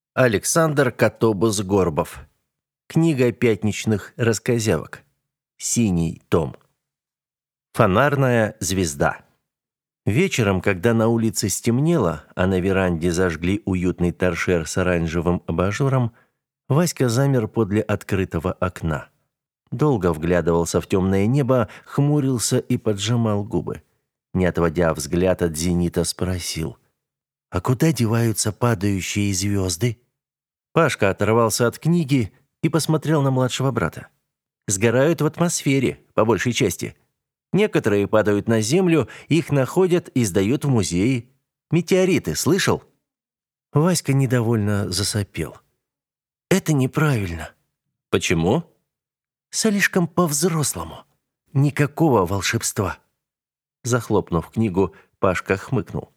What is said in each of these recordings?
Александр Котобус-Горбов. Книга пятничных рассказявок. Синий том. Фонарная звезда. Вечером, когда на улице стемнело, а на веранде зажгли уютный торшер с оранжевым абажуром, Васька замер подле открытого окна. Долго вглядывался в темное небо, хмурился и поджимал губы. Не отводя взгляд от зенита, спросил: «А куда деваются падающие звезды?» Пашка оторвался от книги и посмотрел на младшего брата. «Сгорают в атмосфере, по большей части. Некоторые падают на землю, их находят и сдают в музеи. Метеориты, слышал?» Васька недовольно засопел. «Это неправильно». «Почему?» «Слишком по-взрослому. Никакого волшебства». Захлопнув книгу, Пашка хмыкнул.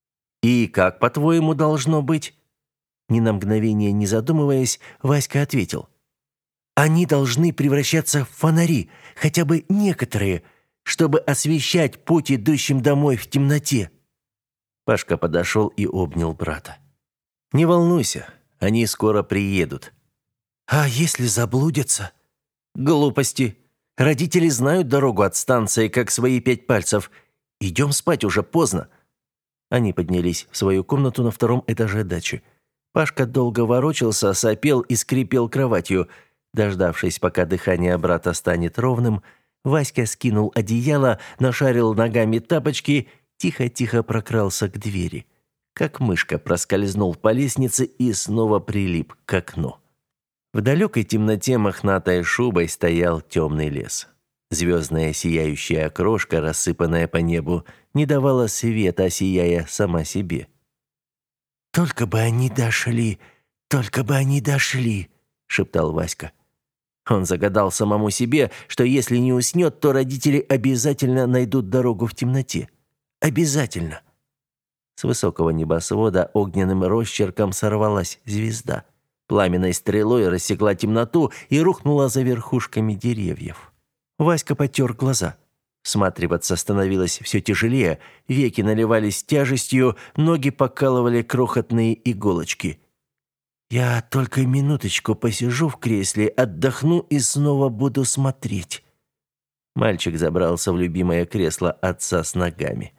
«И как, по-твоему, должно быть?» Ни на мгновение не задумываясь, Васька ответил: «Они должны превращаться в фонари, хотя бы некоторые, чтобы освещать путь идущим домой в темноте». Пашка подошел и обнял брата. «Не волнуйся, они скоро приедут». «А если заблудятся?» «Глупости. Родители знают дорогу от станции, как свои 5 пальцев. Идем спать, уже поздно». Они поднялись в свою комнату на 2-м этаже дачи. Пашка долго ворочался, сопел и скрипел кроватью. Дождавшись, пока дыхание брата станет ровным, Васька скинул одеяло, нашарил ногами тапочки, тихо-тихо прокрался к двери. Как мышка проскользнул по лестнице и снова прилип к окну. В далекой темноте мохнатой шубой стоял темный лес. Звездная сияющая крошка, рассыпанная по небу, не давала света, сияя сама себе. «Только бы они дошли, только бы они дошли», — шептал Васька. Он загадал самому себе, что если не уснет, то родители обязательно найдут дорогу в темноте. Обязательно. С высокого небосвода огненным росчерком сорвалась звезда. Пламенной стрелой рассекла темноту и рухнула за верхушками деревьев. Васька потер глаза. Всматриваться становилось все тяжелее, веки наливались тяжестью, ноги покалывали крохотные иголочки. «Я только минуточку посижу в кресле, отдохну и снова буду смотреть». Мальчик забрался в любимое кресло отца с ногами.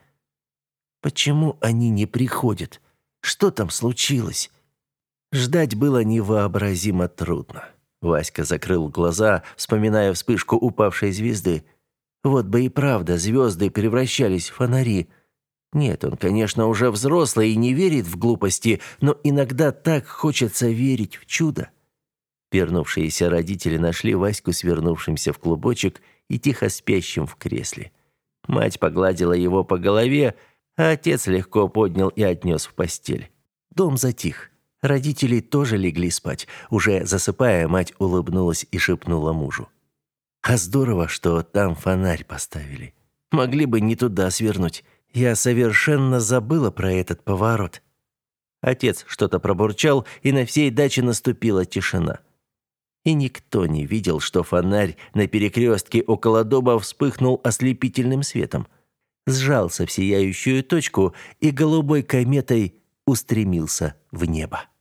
«Почему они не приходят? Что там случилось?» Ждать было невообразимо трудно. Васька закрыл глаза, вспоминая вспышку упавшей звезды. Вот бы и правда звезды превращались в фонари. Нет, он, конечно, уже взрослый и не верит в глупости, но иногда так хочется верить в чудо. Вернувшиеся родители нашли Ваську свернувшимся в клубочек и тихо спящим в кресле. Мать погладила его по голове, а отец легко поднял и отнес в постель. Дом затих. Родители тоже легли спать. Уже засыпая, мать улыбнулась и шепнула мужу: «А здорово, что там фонарь поставили. Могли бы не туда свернуть. Я совершенно забыла про этот поворот». Отец что-то пробурчал, и на всей даче наступила тишина. И никто не видел, что фонарь на перекрестке около дома вспыхнул ослепительным светом, сжался в сияющую точку и голубой кометой устремился в небо.